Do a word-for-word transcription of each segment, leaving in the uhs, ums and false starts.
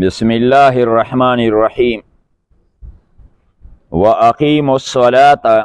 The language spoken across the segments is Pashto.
بسم الله الرحمن الرحيم وأقيموا الصلاة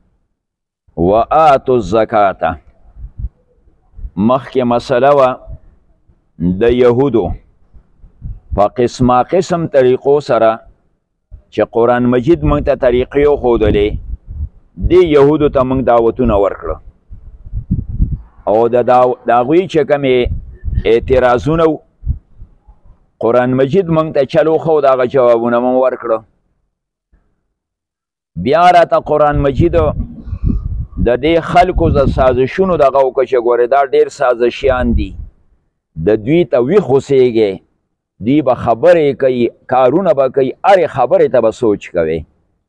وآتوا الزكاة. مخکې مسله وه د یهودو په قسمه قسم طریقو سره چې قرآن مجید موږ ته طریقې وښودلې، دې یهودو ته موږ دعوتونه ورکړه او د هغوی چې کومې اعتراضونه قرآن مجید موږ ته چل وښود، هغه جوابونه موږ ورکړه. بیا راته قرآن مجید د دې خلکو د سازشونو دغه وکړه چې ګورې دا ډېر سازشیان دي، د دوی ته ویښ اوسېږئ، دوی به خبرې کوي، کارونه به کوي، هرې خبرې ته به سوچ کوئ.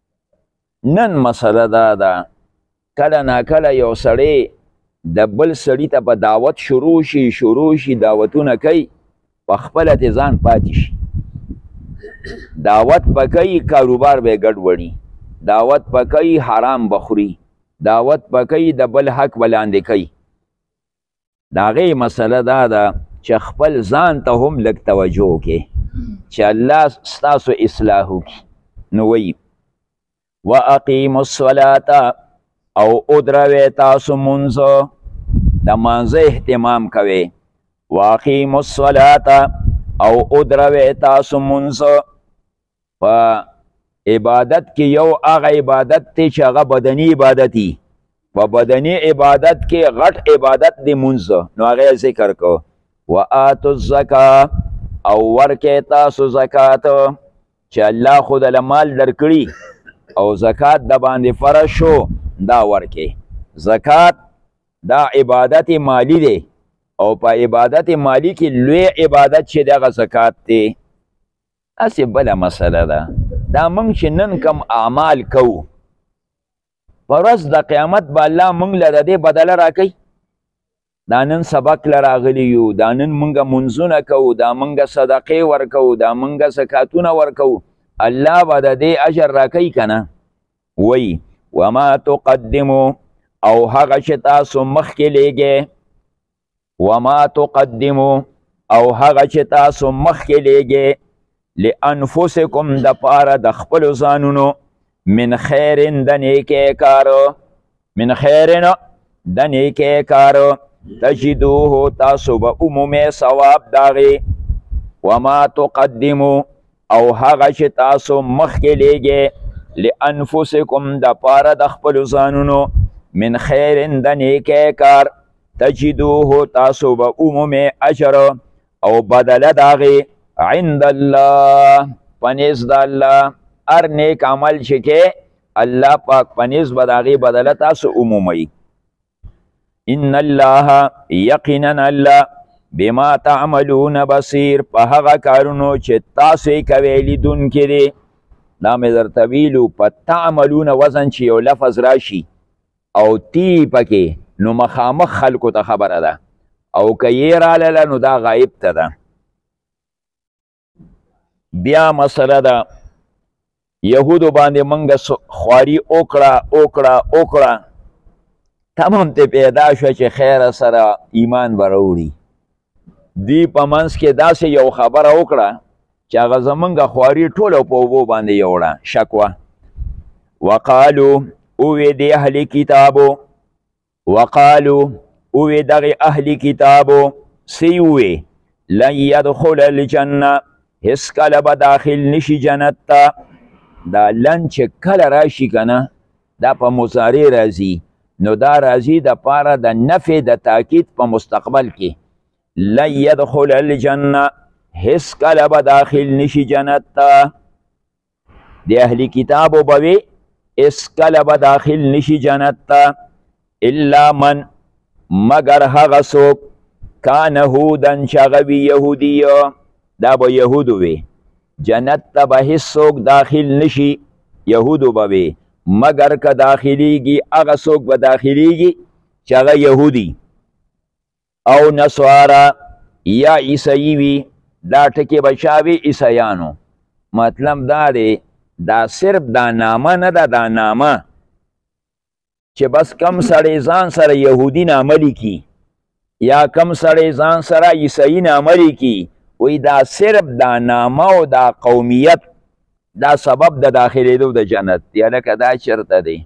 نن مسله دا ده کله ناکله یو سړی د بل سړي ته په دعوت شروع شي شروع شي دعوتونه کوي، په خپله ترې ځان پاتې شي. دعوت به کوي، کاروبار به یې ګډوډي، دعوت به کوي، حرام به خوري، دعوت به کوي، د بل حق به لاندې کوي. د هغې مسله دا ده چې خپل ځان ته هم لږ توجه وکړئ چې الله ستاسو اصلاح وکړي. نو وایي واقیموا الصلاة او ادروئ تاسو مونځ، د مانځه اهتمام کوئ. واقیموا الصلاة او ادروئ تاسو مونځ. په عبادت کې یو هغه عبادت دی چې هغه بدني عبادت وي، په بدني عبادت کې غټ عبادت دی مونځ، نو هغه ذکر کو. وآتوا الزکاة او ورکې تاسو زکات، چې الله خو دله مال درکړي او زکات د باندې فرض شو، دا ورکې. زکات دا عبادت مالی دی او په عبادت مالی کې لوی عبادت چې دی هغه زکات دی. هسې بله مسله ده، دا موږ چې نن کم اعمال کوو، په ورځ د قیامت به الله موږ له د دې بدله راکوي. دا نن سبق له راغلي یو، دا نن موږ منځونه کوو، دا موږ صدقې ورکوو، دا موږ زکاتونه ورکوو، الله به د دې اجر راکوي که نه؟ وایي وما تقدمو او هغه چې تاسو مخکې لیږئ، وما تقدمو او هغه چې تاسو مخکې لیږئ، لانفسکم د پاره د خپلو ځانونو، من خیرن د نیکۍ کار، من خیرن د نیکۍ کار، تجدوه تاسو به عمومي ثواب داغې. وما تقدمو او هغه چې تاسو مخکې لیږئ، لانفسکم د پاره د خپلو ځانونو، من خیرن د نیکۍ کار، تجدوه تاسو به عمومي اجر او بدله داغې عند الله، پنیز د الله. هر نیک عمل چې کې الله پاک پنیز به د هغې بدله تاسو عموموي. ان الله یقینا الله بما تعملون بصیر، په هغه کارونو چې تاسو یې کوئ لیدونکی دی. دا مې درته ویلو په تعملون وزن چې یو لفظ راشي او تی پکې، نو مخامخ خلکو ته خبره ده، او که یې رالاله نو دا غایب ته ده. بیا مسله ده یهودو باندې موږ خواري وکړه وکړه وکړه، تمام ته پیدا شوه چې خیره سره ایمان به راوړي. دوی په منځ کې داسې یو خبره وکړه چې هغه زمونږ خواري ټوله په اوبو باندې یوړه، شکوه. وقالو اووې د اهل کتابو، وقالو اووې دغې اهل کتابو څه ووې، لن یدخل الجنه، هیڅ کله به داخل نشي جنت ته. دا لن چې کله راشي که نه، دا په مضارع راځي، نو دا راځي د پاره د نفع د تاکید په مستقبل کې. لن یدخل الجنه، هیڅ کله به داخل نشي جنت ته. د اهل کتابو به وي هیڅ کله به داخل نشي جنت ته، الا من مگر هغه څوک کان هودن چې هغه وي یهودي، دا به یهودو وي. جنت ته به هیڅوک داخل نشي، یهودو به وي، مگر که داخلیږي هغه څوک به داخلیږي چې هغه یهودي او نصوارا یا عیسوي وي. دا ټکې به چا وي؟ عیسیانو. مطلب دا دی دا صرف دا نامه نه ده، دا نامه چې بس کم سړی ځان سره یهودي نامه لیکي یا کم سړی ځان سره عیسوي نامه لیکي، وی دا صرف دا نامه او دا قومیت دا سبب د داخلېدو د جنت دی. هلکه دا چېرته دی؟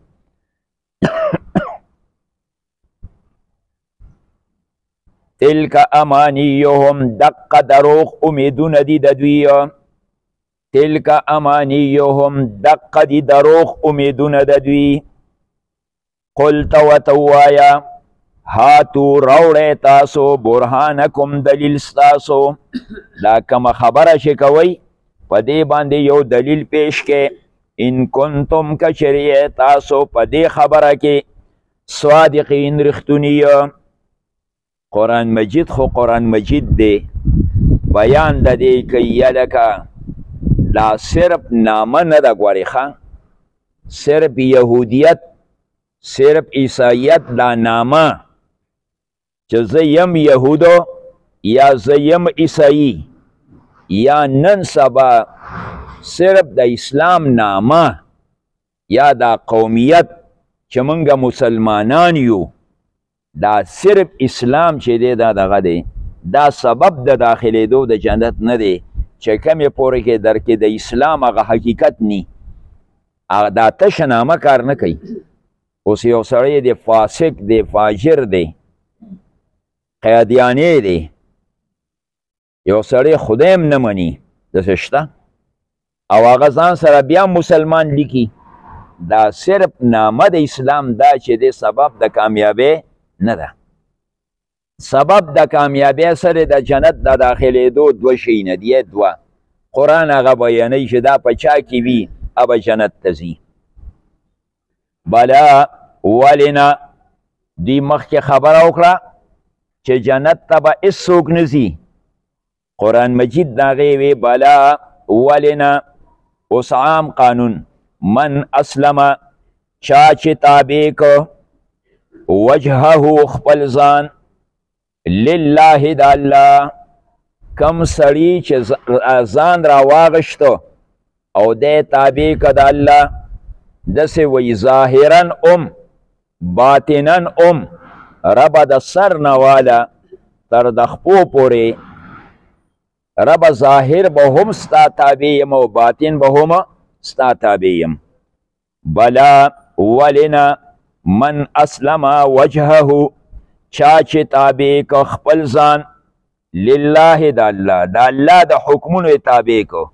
تلک امانیهم دقه دروغ امیدونه دي د دوی. تلک امانیهم دقه دي دروغ امیدونه د دوی. قلت ورته ووایه هاتو راوړئ تاسو برهانکم دلیل ستاسو. دا کومه خبره چې کوئ په دې باندې یو دلیل پیش کې. ان کنتم که چېرې تاسو په دې خبره کې صادقین رښتوني. قرآن مجید خو قرآن مجید دی، بیان د دې کوي لکه دا صرف نامه نه ده ګورې ښه، صرف یهودیت صرف عیسایت دا نامه چې زه یم یهودو یا زه یم عیسایی یا نن سبا صرف د اسلام نامه یا دا قومیت چې موږ مسلمانان یو، دا صرف اسلام چې دی دا دغه دی، دا سبب د داخلېدو د جنت نه دی چې کمې پورې کې در کې د اسلام هغه حقیقت نی، دا تشه نامه کار نه کوي. اوس یو سړی دی فاسق دی فاجر دی قیادیانی دی، یو سړی خدایم نه مني داسې شته او هغه ځان سره بیا مسلمان لیکي، دا صرف نامه د اسلام دا چې دی سبب د کامیابی نه ده. سبب د کامیابی سره د جنت د داخلېدو دوه شیونه دي. دوه قرآن هغه بیانوي چې دا په چا کې وي هغه جنت ته ځي. بلا ولنا دوی مخکې خبره وکړه چې جنت ته به هېڅوک نه ځي. قرآن مجید د هغې وی بلا ولنا. اوس عام قانون من اسلم چا چې تابع که وجهه خپل ځان لله د الله، کم سړي چې ځان را واغشته او دی تابع که د الله، داسې وی ظاهرا ام باطنا ام، ربه د سر نه واله تر د خپو پورې، ربه ظاهر به هم ستا تابع یم او باطن به هم ستا تابع یم. بلا ولنا من اسلم وجهه چا چې تابع که خپل ځان لله د الله، د الله د حکمونو تابع که.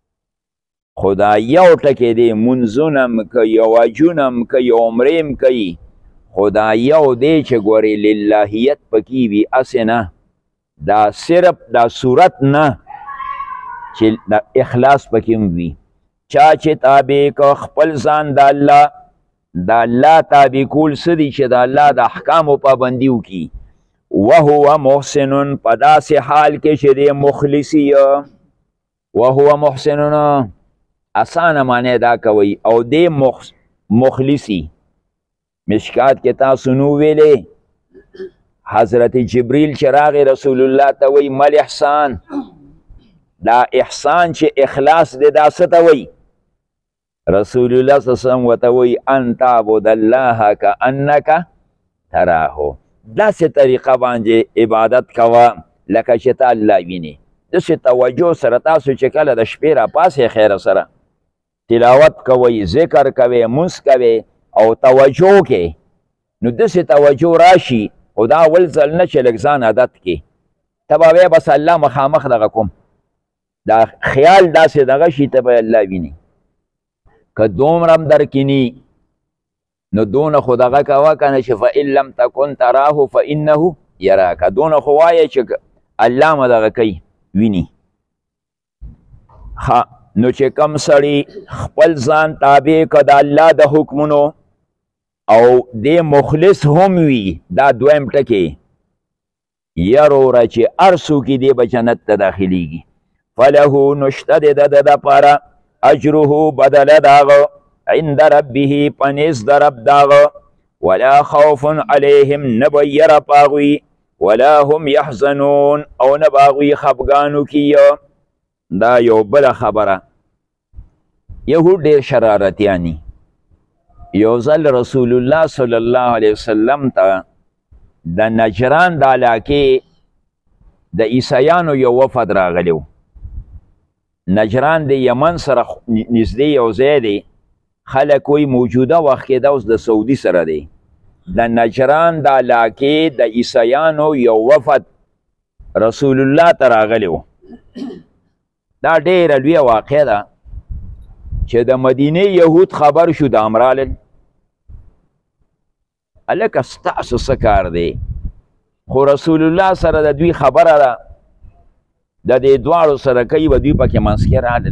خدا یو ټکی دی منځونه م کوي واجونه م کوي عمرې م کوي، خدا یو دی چې ګورې للهیت پکې وي، هسې نه دا صرف دا صورت نه چې د اخلاص پکې هم وي. چا چې تابع که خپل ځان د الله، د الله تابع کول څه دي چې د الله د احکامو پابندي وکړي. وهو محسن په داسې حال کې چې دی مخلصي. وهو محسن اسانه معنی دا کوي او دی مخلصي. مشکات کې تاسو نو ویلې حضرت جبریل چې راغی رسول الله ته وی مل احسان، دا احسان چې اخلاص دی دا څه ته وی؟ رسول الله صلی الله علیه وسلم ورته وی ان تعبد الله کانک تراه، داسې طریقه باندې عبادت کوه لکه چې ته الله وینې. داسې توجه سره تاسو چې کله د شپې راپاسې خیره سره تلاوت کوئ، ذکر کوئ، منځ کوئ او توجه کې، نو داسې توجه راشي خو دا اول ځل نه چې لږ ځان عادت کې ته به وایې بس الله مخامخ دغه کوم، دا خیال داسې دغه شي ته به الله ویني. که دومره هم درکیني نو دونه خو دغه کوه که نه چې فإن لم تکن تراه فإنه یراک، دونه خو وایه چې الله مه دغه کوي ویني. نو چې کم سړي خپل ځان تابع که د الله د حکمونو او دی مخلص هم وي، دا دویم ټکی یروره چې هر څوک دی به جنت ته داخلیږي. فله نشته د ده دپاره اجره بدله د هغه عند ربه په نزد د رب د هغه، ولا خوف علیهم نه به یره په هغوی، ولا هم یحزنون او نه به هغوی خفګان وکړي. دا یو بله خبره، یهود ډېر شرارتیانی. یو ځل رسول الله صلی الله علیه وسلم ته د نجران د علاقې د عیسایانو یو وفد راغلی و. نجران د یمن سره نږدې یو ځای دی، خلک وایي موجوده وخت کې دا اوس د سعودي سره دی. د نجران د علاقې د عیسایانو یو وفد رسول الله ته راغلی و. دا ډېره لویه واقع ده چې د مدینې یهود خبر شو د امرالل هلکه ستاسو څه کار دی، خو رسول الله سره د دوی خبره ده، د دې دواړو سره کوي به دوی پکې منځ کې رالل.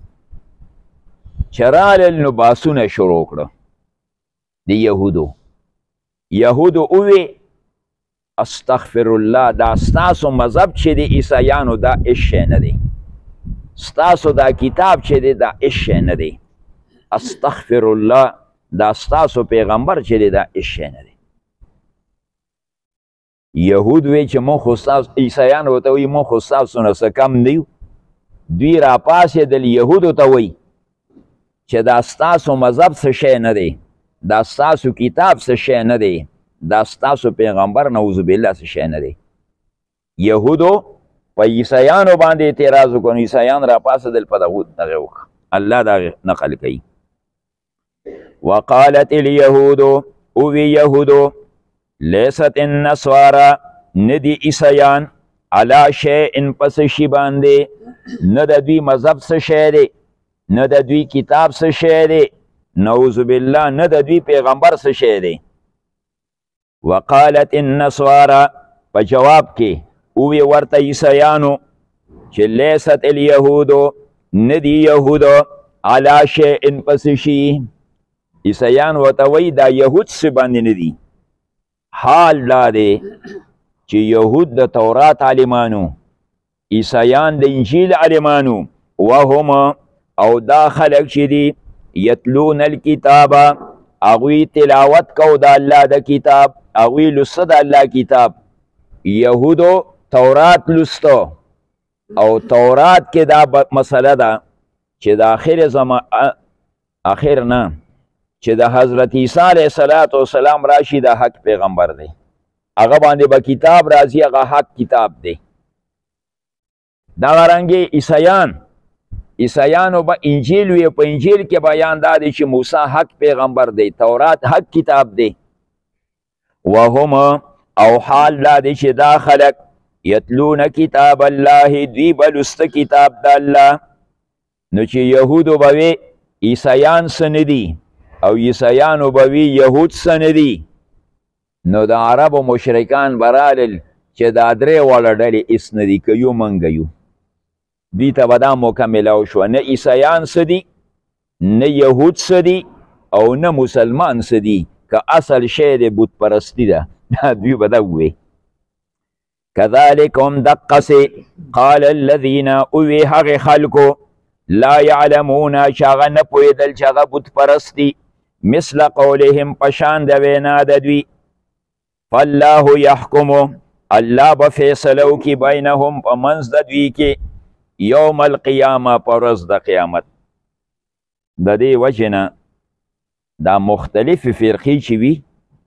چې رالل نو باسونه شروع کړه د یهودو. یهودو ووی استغفر الله، دا ستاسو مذهب چې د عیسایانو دا هېڅ شی نه دی، ستاسو دا کتاب چې دی دا هېڅ شی نه دی. استغفر الله، دا ستاسو پیغمبر چې دی دا هېڅ شی نه دی. یهود وی چې مونږ خو ستاسو، عیسایان ورته وایي مونږ خو ستاسو نه څه کم نه یو. دوی راپاڅېدل یهودو ته وایي چې دا ستاسو مذهب څه شی نه دی، دا ستاسو کتاب څه شی نه دی، دا ستاسو پیغمبر نعوذ بالله څه شی نه دی. یهودو په عیسایانو باندې اعتراض وکړو، عیسایان راپاڅېدل په دغه دغه وکړه. الله دا نقل کوي. وقالت الیهود، اوی یهودو لیست النصارى، ندی عیسایان علی شیء پس شی باندې، نه د دوی مذهب څه شی دی، نه د دوی کتاب څه شی دی، نعوذ بالله نه د دوی پیغمبر څه شی دی. وقالت النصارى، په جواب کې اوی ورته عیسایانو چې لیست الیهودو، ندی یهودو علی شیء پس شی. عیسایان ورته وایي دا یهود څه باندې نه دي. حال دا دی چې یهود د تورات عالمانو، عیسایان د انجیل عالمانو، وهم او دا خلک چې دي یتلون الکتاب، هغوی تلاوت کو د الله د کتاب، هغوی لسته د الله کتاب. یهودو تورات لسته او تورات کې دا مسله ده چې د آخر زمان آخر نه چې د حضرت عیسی علیه صلات وسلام راشي د حق پیغمبر دی، هغه باندې به کتاب راځي، هغه حق کتاب دی. دغه رنګې عیسایان عیسایانو به انجیل وي، په انجیل کې بیان دا دی چې موسی حق پیغمبر دی، تورات حق کتاب دی. وهم او حال دا دی چې دا خلق یتلون کتاب الله، دوی به لسته کتاب د الله. نو چې یهودو به وی عیسایان څه نه دي او عیسایانو به وی یهود څه نه دي، نو د عربو مشرکان به رالل چې دا درې واړه ډلې هېڅ نه دي، که یو موږ یو. دوی ته به دا موقع میلاو شوه، نه عیسایان څه دي، نه یهود څه دي، او نه مسلمان څه دي، که اصل شی د بت پرستی ده. دوی به دا ووی. کذلک هم دقسې قال الذین، اوی هغې خلکو لا یعلمون چې هغه نه پوهېدل چې هغه بت پرست دي، مثل قولهم پشان د وینا د دوی. فالله یحکم، الله به فیصله وکړي بینهم په منځ د دوی کې، یوم القیامه په ورځ د قیامت. د دې وجې نه دا مختلفې فرقې چې وي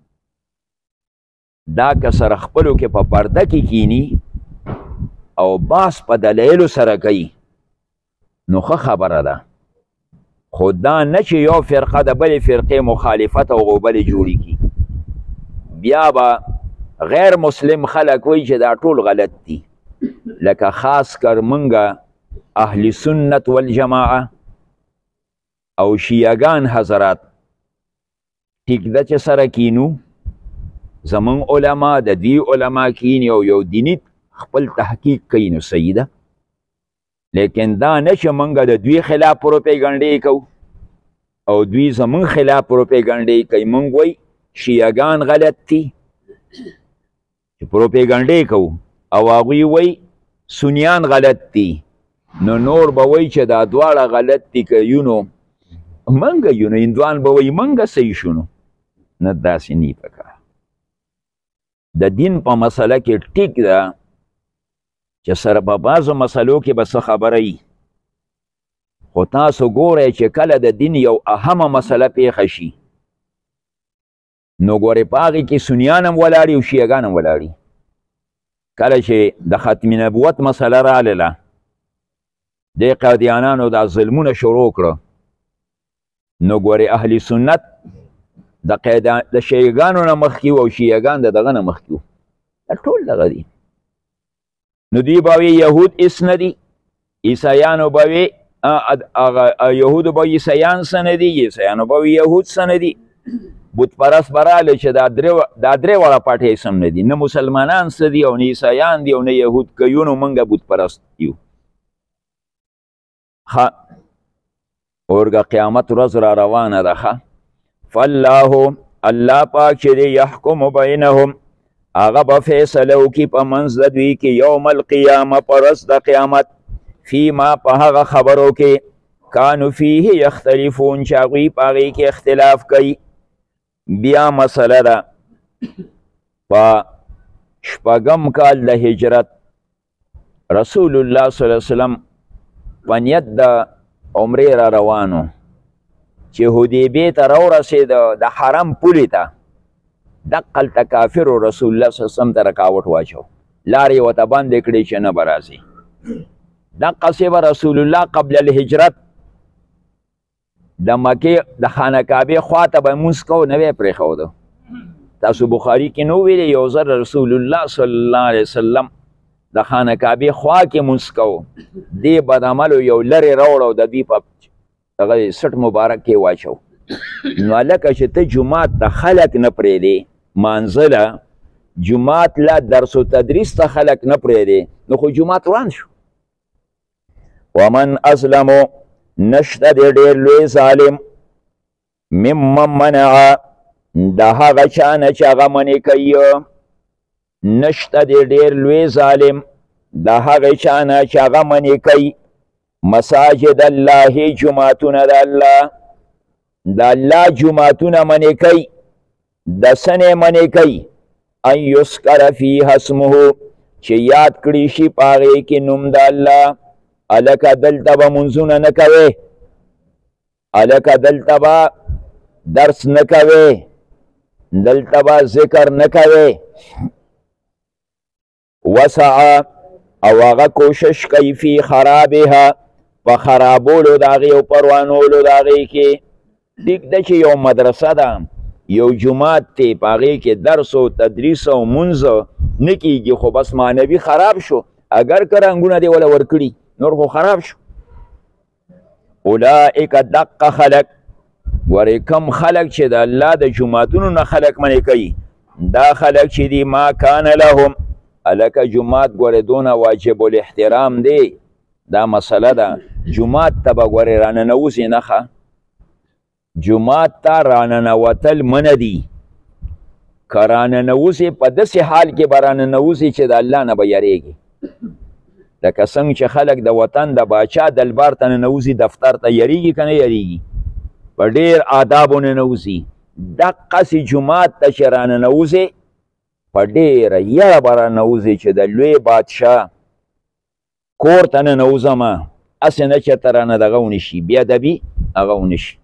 دا که سره خپلو کې په پرده کې کینی او باس په دلایلو سره کوي نو ښه خبره ده، خو دا نه چې یو فرقه د بلې فرقې مخالفت او غوبلې جوړې کي. بیا به غیر مسلم خلک وایي چې دا ټول غلط دي، لکه خاص کر منګه اهل سنت والجماعه او شیعگان حضرات. ټیک ده چې سره کینو، زمون علما د دوی علما کینی او یو دینی خپل تحقیق کوي، نو صحیح ده. لیکن دا نه چې موږ د دوی خلاف پروپیګنډې کوو او دوی زمون خلاف پروپیګنډې کوي. موږ وایي شیعگان غلط دي چې پروپیګنډې کوو، او هغوی وایي سنیان غلط دي، نو نور به وایي چې دا دواړه غلط دي، که یو نو موږ یو نو هندوان به وایي موږ صحیح شو. نو نه، داسې نه پکار. د دین په مسله کې ټیک ده چې سره په بعضو مسلو کې به څه خبره وي، خو تاسو ګورئ چې کله د دین یو اهمه مسله پیښه شي نو ګورئ په هغې کې سنیان هم ولاړي او شیعګان هم ولاړي. کله چې د ختم نبوت مسله راغله دې قادیانانو دا ظلمونه شروع کړه نو ګورې اهل سنت د د شیعګانو نه مخکې وو او شیعګان د دغه نه مخکې وو دا ټول دغه دي نو دوی به وي یهود هېڅ نه دي عیسیانو به وي یهودو به عیسیان څه نه دي عیسیانو به وي یهود څه نه دي بت پرست به راغلی چې دا درې واړه پاټې سم نه دي نه مسلمانان څه دي او نه عیسیان دي او نه یهود که یو نو موږ بت پرست یو ښه اورګه قیامت ورځ را روانه ده ښه فالله الله پاک چې دی یحکم بینهم هغه به فیصله وکړي په منځ د دوی کې یوم القیامه په ورځ د قیامت فیما په هغه خبرو کې کانو فیه یختلفون چې هغوی په هغې کې اختلاف کوي بیا مسله ده په شپږم کال د هجرت رسول الله صلی الله علیه وسلم په نیت د عمرې را روانو چې حدیبیې ته راورسېد د حرم پولې ته دقلته کافرو رسول الله صلی الله علیه وسلم ته رکاوټ واچو لارې ورته بندې کړې چې نه به راځي دقسې به رسول الله قبل الهجرت د مکې د خانه کعبې خواته به مونځ کوو نه به یې پرېښوده تاسو بخاري کې نو ویلې یو ځل رسول الله صلی الله علیه وسلم د خانه کعبې خوا کې مونځ کوو دې بدعملو یو لرې راوړو د دوی په دغه سټ مبارک کې واچو نو هلکه چې ته جومات ته خلک نه پرېږدې مانځله جومات له درس و تدریس ته خلک نه پرېږدې نو خو جومات وران شو ومن ازلمو نشته دی ډېر لوی ظالم ممن منع د هغه چا نه چې هغه منې کوي نشته دی ډېر لوی ظالم د هغې چا نه چې هغه منې کوي مساجد الله جوماتونه د الله د الله جوماتونه منې کوي د څه نه منې کوي ان یذکر فیها اسمه چې یاد کړي شي په هغې کې نوم د الله هلکه دلته به منځونه نه کوې هلکه دلته به درس نه کوې دلته به ذکر نه کوې وسعه او هغه کوشش کوي فی خرابها په خرابولو د هغې او پروانولو د هغې کې ټیک ده چې یو مدرسه ده یو جومات دی په هغې کې درس و تدریس او منځ نه کیږي خو بس معنوي خراب شو اگر که رنګونه دې وله ورکړي نور خو خراب شو اولئک دقه خلق ورې کم خلق چې د الله د جوماتونو نه خلق منې کوي دا خلق چې دي ما کان لهم هلکه جومات ګورې دونه واجب الاحترام دی دا مسله ده جومات ته به ګورې راننوځې نه ښه جومات ته راننوتل منه دي که راننوځې په داسې حال کې به راننوځې چې د الله نه به یریږي لکه څنګه چې خلک د وطن د باچا دلبار ته ننوځي دفتر ته یریږي که نه یریږي په ډېر آدابو ننوځي دقسې جومات ته چې راننوځې په ډېره یره به راننوځې چې د لوی بادشاه کور ته ننوځمه هسې نه چې ته رانه دغه ونشي بېادبي هغه ونشي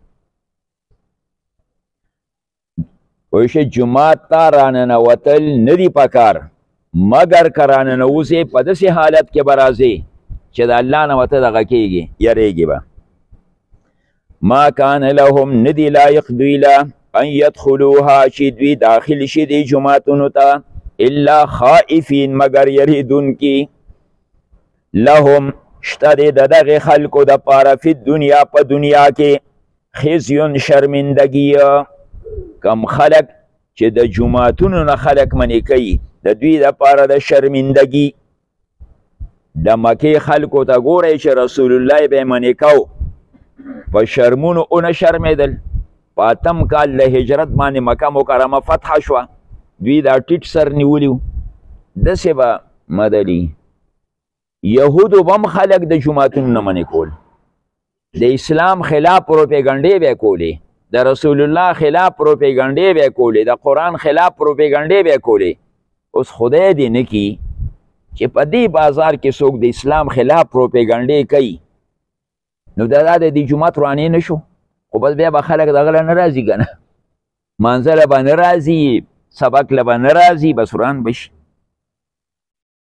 پوه شئ جومات ته راننوتل نه دي پکار مگر که راننوځې په داسې حالت کې به راځې چې د الله نه ورته دغه کېږي یریږي به ما کان لهم نه دي لایق دوی له ان یدخلوها چې دوی داخل شي دې جوماتونو ته الا خائفین مگر یریدونکي لهم شته دی د دغې خلکو دپاره فی دنیا په دنیا کې خزیون شرمندګي کم خلک چې د جوماتونو نه خلک منې کوي د دوی دپاره د شرمندګي د مکې خلکو ته ګورئ چې رسول الله به یې منې کو په شرمونو ونه شرمېدل په اتم کال د هجرت باندې مکه مکرمه فتحه شوه دوی دا ټیټ سر نیولي وو داسې به مدلي یهودو به هم خلک د جوماتونو نه منې کول د اسلام خلاف پروپیګنډې به یې کولې د رسول الله خلاف پروپیګنډې به یې کولې د قرآن خلاف پروپیګنډې به یې کولې اوس خدای دې نه کي چې په دې بازار کې څوک د اسلام خلاف پروپیګنډې کوي نو دا د دې جومات ورانې نه شو خو بس بیا به خلک دغه له نه راځي که نه مانځه له به نه راځي سبق له به نه راځي بس وران به شي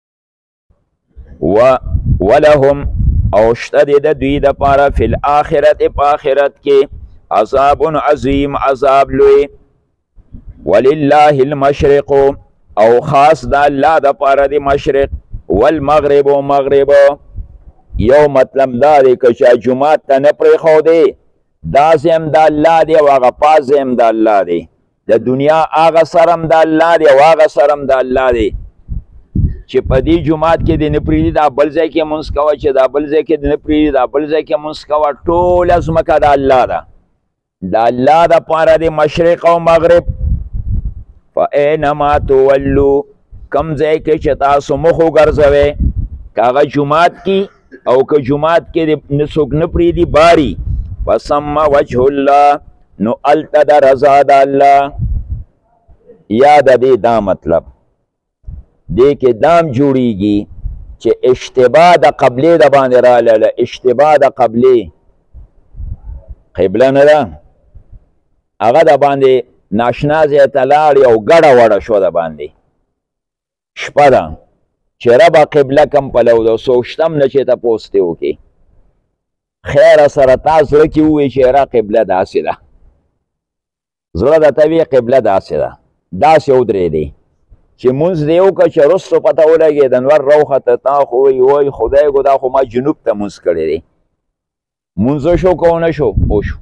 و ولهم او شته د دوی د پاره فی الاخرت په آخرت کې عذاب عظیم عذاب لوی ولله المشرق او خاص د الله د پاره د مشرق والمغرب و مغرب یو مطلب دا دی که چې جمعات ته نه پرېښودې دا زم د الله دی او هغه پاس زم د الله دی د دنیا هغه سرم د الله دی او هغه سرم د الله دی چې په دې جمعات کې دې نه پرېږدي دا بل ځای کې مونځ کوه چې دا بل ځای کې دې نه پرېږدي دا بل ځای کې مونځ کوه ټوله ځمکه د الله ده د الله دپاره د مشرق او مغرب فاینما تولو کم ځای کې چې تاسو مخ وګرځوئ که هغه جمعات کې او که جمعات کې د څوک نه پرېږدي باري فثم وجه الله نو هلته د رضا د الله یا د دې دا مطلب دې کې دام جوړیږي چې اشتباه د قبلې د باندې رالاله اشتباه د قبلې قبله نه ده هغه د باندې ناشنا ځای ته لاړې او ګډه وړه شوه د باندې شپه ده چې ربه قبله کم پلو ده څوک شته هم نه چې تپوس دې وکړي خیره سره تا زړه کې ووایي چې یاره قبله داسې ده زړه درته وایي قبله داسې ده داسې ودرېدی چې مونځ دې وکړه چې وروستو پته ولګېد انور راوخته تا خو وایي وای خدایږو دا خو ما جنوب ته مونځ کړی دی مونځ شو که ونه شو وشو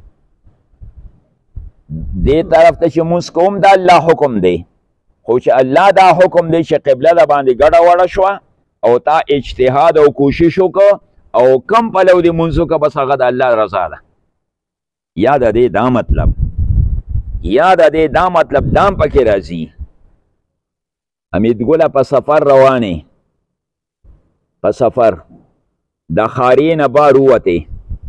دې طرف ته چې مونځ کوم د الله حکم دی خو چې الله دا حکم دی چې قبله د باندې ګډه وړه شوه او تا اجتهاد او کوشش وکړه او کم پلو دې مونځ وکړه بس هغه د الله رضا ده یا د دې دا مطلب یا د دې دا مطلب دام پکې راځي امیدګله په سفر روانې په سفر د خارې نه بار ووتې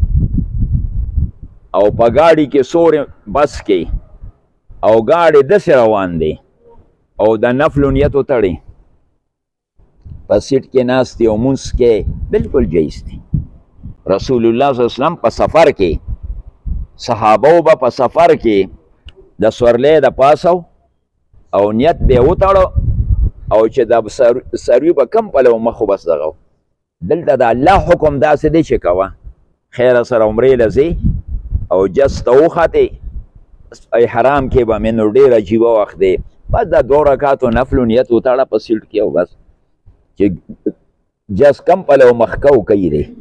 او په ګاډي کې سور بس کې او ګاډی داسې روان دی او د نفلو نیت وتړی په سیټ کې ناست دی او مونځ کې بلکل جایز دی رسول الله صلی الله علیه وسلم په سفر کې صحابه به په سفر کې د سورلی د پاسو او نیت به یې وتړو او چې د سروي به کم پلو مخ بس دغه دلته د الله حکم داسې دی چې کوه خیره سره عمرې له ځې او جس ته وختې احرام کې به مې نو ډېر عجیبه وخت دی بس د دوه رکاتو نفلو نیت وتړه په سیټ کې او بس چې جس کم پلو مخ کو کوي دی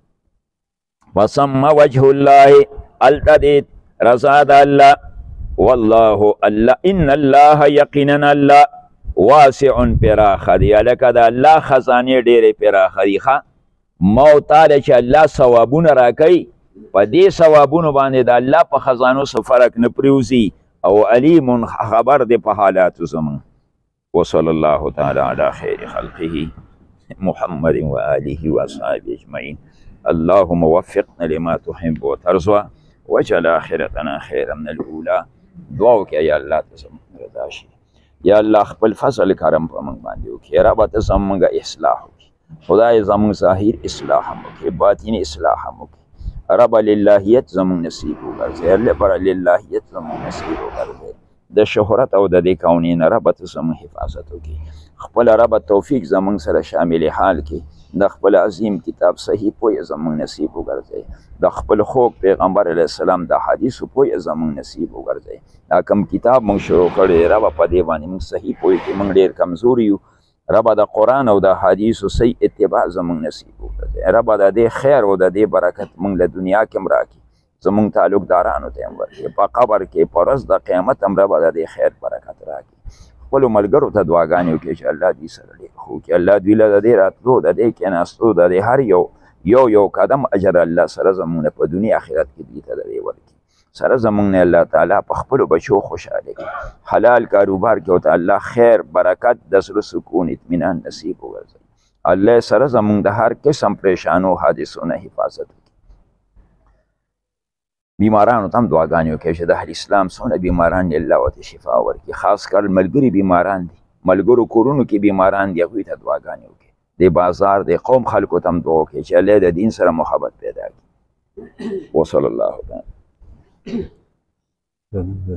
وسم وجه الله هلته دې رضا د الله والله الله ان الله یقینا الله واسع پراخه دی هلکه د الله خزانې ډېرې پراخه دي ښه ما وتاله چې الله ثوابونه راکوي په دې ثوابونو باندې د الله په خزانو څه فرق نه پرېوځي او علیم خبر دی په حالاتو زموږ وصلی الله تعالی علی خیر خلقه محمد و آله و اصحابه اجمعین اللهم وفقنا لما تحب وترضى واجعل آخرتنا خیرا من الاولى دعا وکړه یا الله ته زموږ رضا شي یا الله خپل فضل کرم په موږ باندې وکړي ربه ته زموږ اصلاح وکړي خدای زموږ ظاهر اصلاح هم وکړي باطن اصلاح هم وکړي رب للهیت زمون نصیب وګرځي الله پر للهیت زمون نصیب وګرځي د شهرت او د دې کونین رب ته زمون حفاظت وکړي خپل رب توفیق زمون سره شامل حال کې د خپل عظیم کتاب صحیح پوی زمون نصیب وګرځي د خپل خوږ پیغمبر علیه السلام د حدیث پوی زمون نصیب وګرځي دا کم کتاب مونږ شروع کړی رب په دې باندې مونږ صحیح پوی کې مونږ ډېر کمزوري یو رب د قرآن او د حدیثو صحیح اتباع زمونږ نصیب وکړي رب د دې خیر او د دې برکت مونږ له دنیا کې هم راکړي زمونږ تعلقدارانو ته هم ورکړي په قبر کې په ورځ د قیامت هم رب د دې خیر برکت راکړي خپلو ملګرو ته دعاګانې وکړي چې الله دوی سره ډېر ښه وکړي الله دوی له د دې راتلو د دې کېناستو د دې هر یو یو یو قدم اجر الله سره زمونږ په دنیا آخرت کې دوی ته د دې ورکړي سره زمونږ نه الله تعالی په خپلو بچو خوشحاله کړي حلال کاروبار کې ورته الله خیر برکت د زړه سکون اطمینان نصیب وګرځوي الله سره زمونږ د هر قسم پریشانو حادثو نه حفاظت وکړي بیمارانو ته هم دعاګانې وکړي چې د اهل اسلام څونه بیماران دي الله ورته شفا ورکړي خاص کر ملګري بیماران دي ملګرو کورونو کې بیماران دي هغوی ته دعاګانې وکړي د بازار د قوم خلکو ته هم دعا وکړي چې الله د دین سره محبت پیدا کړي وصلی الله تعالی